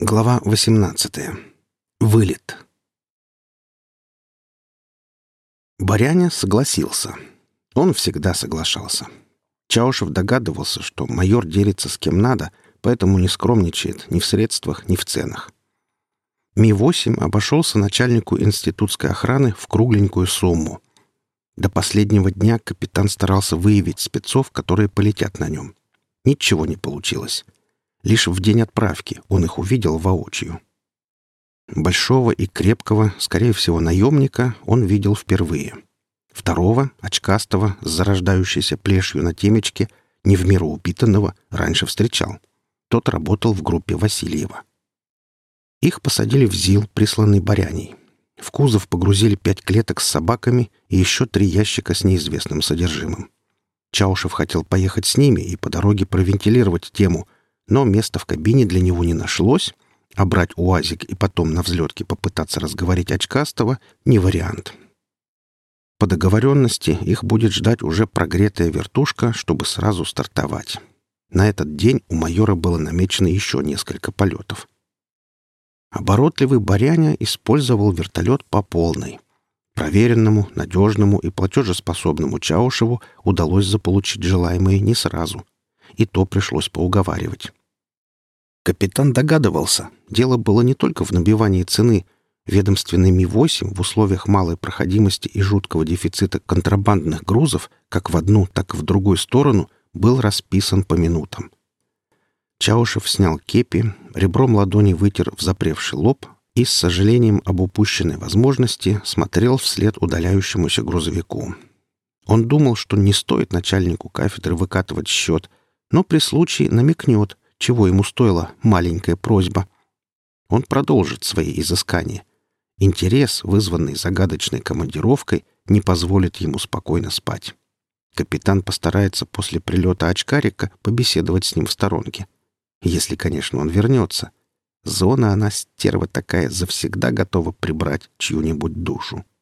Глава 18. Вылет. Баряня согласился. Он всегда соглашался. Чаушев догадывался, что майор делится с кем надо, поэтому не скромничает ни в средствах, ни в ценах. Ми-8 обошелся начальнику институтской охраны в кругленькую сумму. До последнего дня капитан старался выявить спецов, которые полетят на нем. Ничего не получилось. Лишь в день отправки он их увидел воочию. Большого и крепкого, скорее всего, наемника он видел впервые. Второго, очкастого, с зарождающейся плешью на темечке, не в меру упитанного, раньше встречал. Тот работал в группе Васильева. Их посадили в ЗИЛ, присланный Баряней. В кузов погрузили 5 клеток с собаками и еще 3 ящика с неизвестным содержимым. Чаушев хотел поехать с ними и по дороге провентилировать тему, но места в кабине для него не нашлось, а брать УАЗик и потом на взлетке попытаться разговорить очкастого — не вариант. По договоренности их будет ждать уже прогретая вертушка, чтобы сразу стартовать. На этот день у майора было намечено еще несколько полетов. Оборотливый Баряня использовал вертолет по полной. Проверенному, надежному и платежеспособному Чаушеву удалось заполучить желаемое не сразу. И то пришлось поуговаривать. Капитан догадывался, дело было не только в набивании цены. Ведомственный Ми-8 в условиях малой проходимости и жуткого дефицита контрабандных грузов как в одну, так и в другую сторону был расписан по минутам. Чаушев снял кепи, ребром ладони вытер взапревший лоб и с сожалением об упущенной возможности смотрел вслед удаляющемуся грузовику. Он думал, что не стоит начальнику кафедры выкатывать счет, но при случае намекнет, чего ему стоила маленькая просьба. Он продолжит свои изыскания. Интерес, вызванный загадочной командировкой, не позволит ему спокойно спать. Капитан постарается после прилета очкарика побеседовать с ним в сторонке. Если, конечно, он вернется. Зона, она, стерва такая, завсегда готова прибрать чью-нибудь душу.